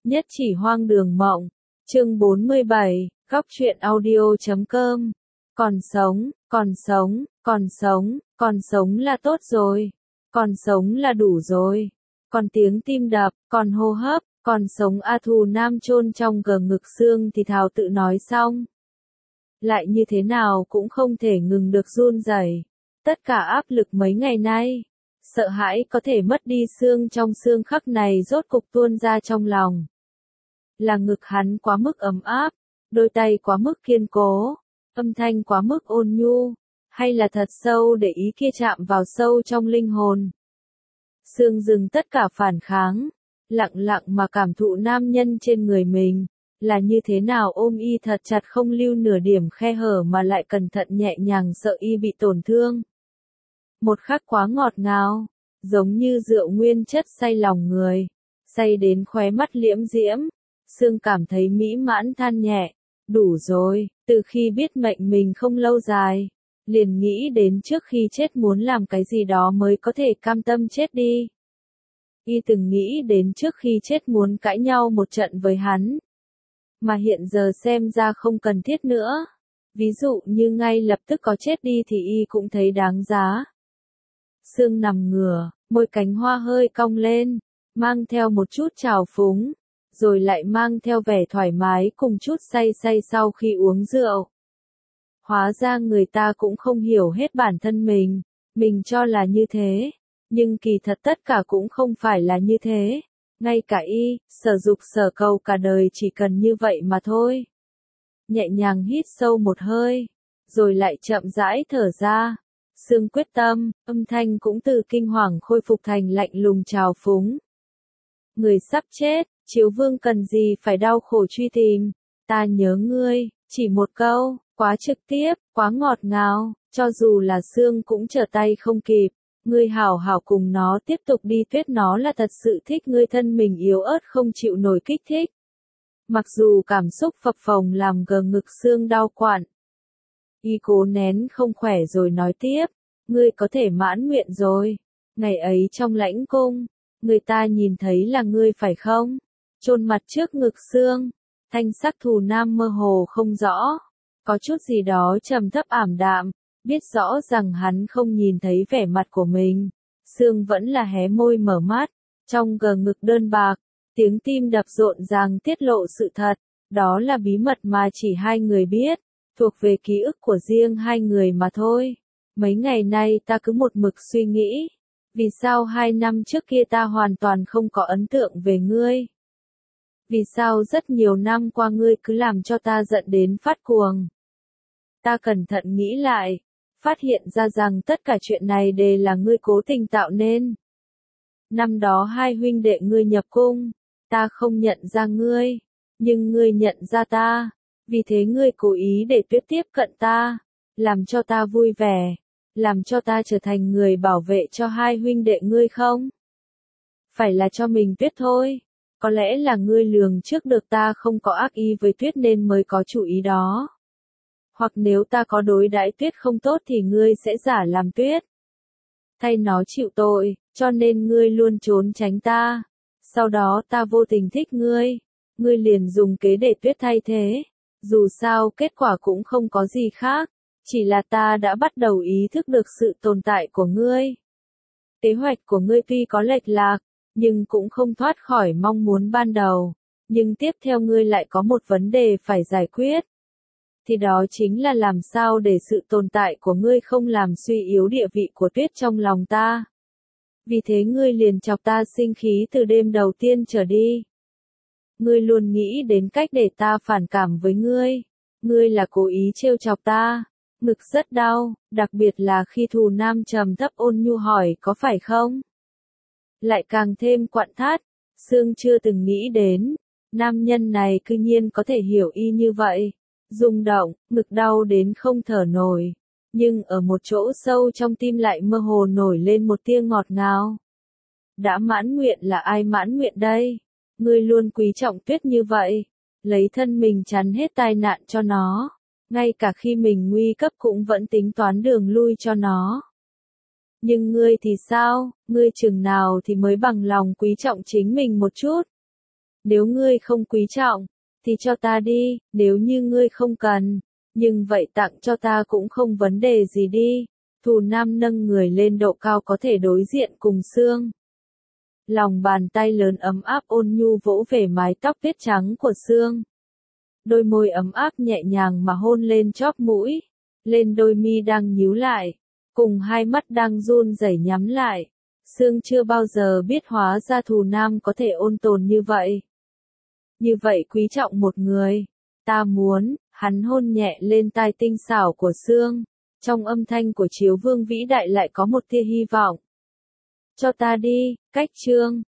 Nhất chỉ hoang đường mộng. Chương 47, góc truyện audio.com. Còn sống, còn sống, còn sống, còn sống là tốt rồi. Còn sống là đủ rồi. Còn tiếng tim đập, còn hô hấp, còn sống A Thù Nam chôn trong gờ ngực xương thì thào tự nói xong. Lại như thế nào cũng không thể ngừng được run rẩy. Tất cả áp lực mấy ngày nay, sợ hãi có thể mất đi xương trong xương khắc này rốt cục tuôn ra trong lòng. Là ngực hắn quá mức ấm áp, đôi tay quá mức kiên cố, âm thanh quá mức ôn nhu, hay là thật sâu để ý kia chạm vào sâu trong linh hồn. Xương dừng tất cả phản kháng, lặng lặng mà cảm thụ nam nhân trên người mình, là như thế nào ôm y thật chặt không lưu nửa điểm khe hở mà lại cẩn thận nhẹ nhàng sợ y bị tổn thương. Một khắc quá ngọt ngào, giống như rượu nguyên chất say lòng người, say đến khóe mắt liễm diễm, Sương cảm thấy mỹ mãn than nhẹ, đủ rồi, từ khi biết mệnh mình không lâu dài, liền nghĩ đến trước khi chết muốn làm cái gì đó mới có thể cam tâm chết đi. Y từng nghĩ đến trước khi chết muốn cãi nhau một trận với hắn, mà hiện giờ xem ra không cần thiết nữa. Ví dụ như ngay lập tức có chết đi thì y cũng thấy đáng giá. Sương nằm ngửa, môi cánh hoa hơi cong lên, mang theo một chút trào phúng, rồi lại mang theo vẻ thoải mái cùng chút say say sau khi uống rượu. Hóa ra người ta cũng không hiểu hết bản thân mình cho là như thế, nhưng kỳ thật tất cả cũng không phải là như thế. Ngay cả y, sở dục sở cầu cả đời chỉ cần như vậy mà thôi. Nhẹ nhàng hít sâu một hơi, rồi lại chậm rãi thở ra. Sương quyết tâm, âm thanh cũng từ kinh hoàng khôi phục thành lạnh lùng trào phúng. Người sắp chết, Chiếu Vương cần gì phải đau khổ truy tìm, ta nhớ ngươi, chỉ một câu, quá trực tiếp, quá ngọt ngào, cho dù là Sương cũng trở tay không kịp. Ngươi hảo hảo cùng nó tiếp tục đi, Tuyết nó là thật sự thích ngươi, thân mình yếu ớt không chịu nổi kích thích. Mặc dù cảm xúc phập phồng làm gờ ngực Sương đau quặn. Y cố nén không khỏe rồi nói tiếp, ngươi có thể mãn nguyện rồi. Ngày ấy trong lãnh cung, người ta nhìn thấy là ngươi phải không? Chôn mặt trước ngực Sương, thanh sắc Thù Nam mơ hồ không rõ, có chút gì đó trầm thấp ảm đạm. Biết rõ rằng hắn không nhìn thấy vẻ mặt của mình, Sương vẫn là hé môi mở mắt, trong gờ ngực đơn bạc, tiếng tim đập rộn ràng tiết lộ sự thật, đó là bí mật mà chỉ hai người biết, thuộc về ký ức của riêng hai người mà thôi. Mấy ngày nay ta cứ một mực suy nghĩ, vì sao 2 năm trước kia ta hoàn toàn không có ấn tượng về ngươi? Vì sao rất nhiều năm qua ngươi cứ làm cho ta giận đến phát cuồng? Ta cẩn thận nghĩ lại, phát hiện ra rằng tất cả chuyện này đều là ngươi cố tình tạo nên. Năm đó hai huynh đệ ngươi nhập cung, ta không nhận ra ngươi, nhưng ngươi nhận ra ta, vì thế ngươi cố ý để Tuyết tiếp cận ta, làm cho ta vui vẻ, làm cho ta trở thành người bảo vệ cho hai huynh đệ ngươi không? Phải là cho mình Tuyết thôi, có lẽ là ngươi lường trước được ta không có ác ý với Tuyết nên mới có chủ ý đó. Hoặc nếu ta có đối đãi Tuyết không tốt thì ngươi sẽ giả làm Tuyết, thay nó chịu tội, cho nên ngươi luôn trốn tránh ta. Sau đó ta vô tình thích ngươi, ngươi liền dùng kế để Tuyết thay thế. Dù sao kết quả cũng không có gì khác, chỉ là ta đã bắt đầu ý thức được sự tồn tại của ngươi. Kế hoạch của ngươi tuy có lệch lạc, nhưng cũng không thoát khỏi mong muốn ban đầu. Nhưng tiếp theo ngươi lại có một vấn đề phải giải quyết. Thì đó chính là làm sao để sự tồn tại của ngươi không làm suy yếu địa vị của Tuyết trong lòng ta. Vì thế ngươi liền chọc ta sinh khí từ đêm đầu tiên trở đi. Ngươi luôn nghĩ đến cách để ta phản cảm với ngươi. Ngươi là cố ý trêu chọc ta. Ngực rất đau, đặc biệt là khi Thù Nam trầm thấp ôn nhu hỏi có phải không? Lại càng thêm quặn thắt. Sương chưa từng nghĩ đến, nam nhân này cư nhiên có thể hiểu y như vậy. Rung động, ngực đau đến không thở nổi, nhưng ở một chỗ sâu trong tim lại mơ hồ nổi lên một tia ngọt ngào. Đã mãn nguyện là ai mãn nguyện đây? Ngươi luôn quý trọng Tuyết như vậy, lấy thân mình chắn hết tai nạn cho nó, ngay cả khi mình nguy cấp cũng vẫn tính toán đường lui cho nó. Nhưng ngươi thì sao, ngươi chừng nào thì mới bằng lòng quý trọng chính mình một chút? Nếu ngươi không quý trọng, thì cho ta đi, nếu như ngươi không cần, nhưng vậy tặng cho ta cũng không vấn đề gì đi. Thù Nam nâng người lên độ cao có thể đối diện cùng Sương. Lòng bàn tay lớn ấm áp ôn nhu vỗ về mái tóc tuyết trắng của Sương. Đôi môi ấm áp nhẹ nhàng mà hôn lên chóp mũi, lên đôi mi đang nhíu lại, cùng hai mắt đang run rẩy nhắm lại. Sương chưa bao giờ biết hóa ra Thù Nam có thể ôn tồn như vậy. Như vậy quý trọng một người. Ta muốn, hắn hôn nhẹ lên tai tinh xảo của Sương. Trong âm thanh của Chiếu Vương vĩ đại lại có một tia hy vọng. Cho ta đi, cách chương.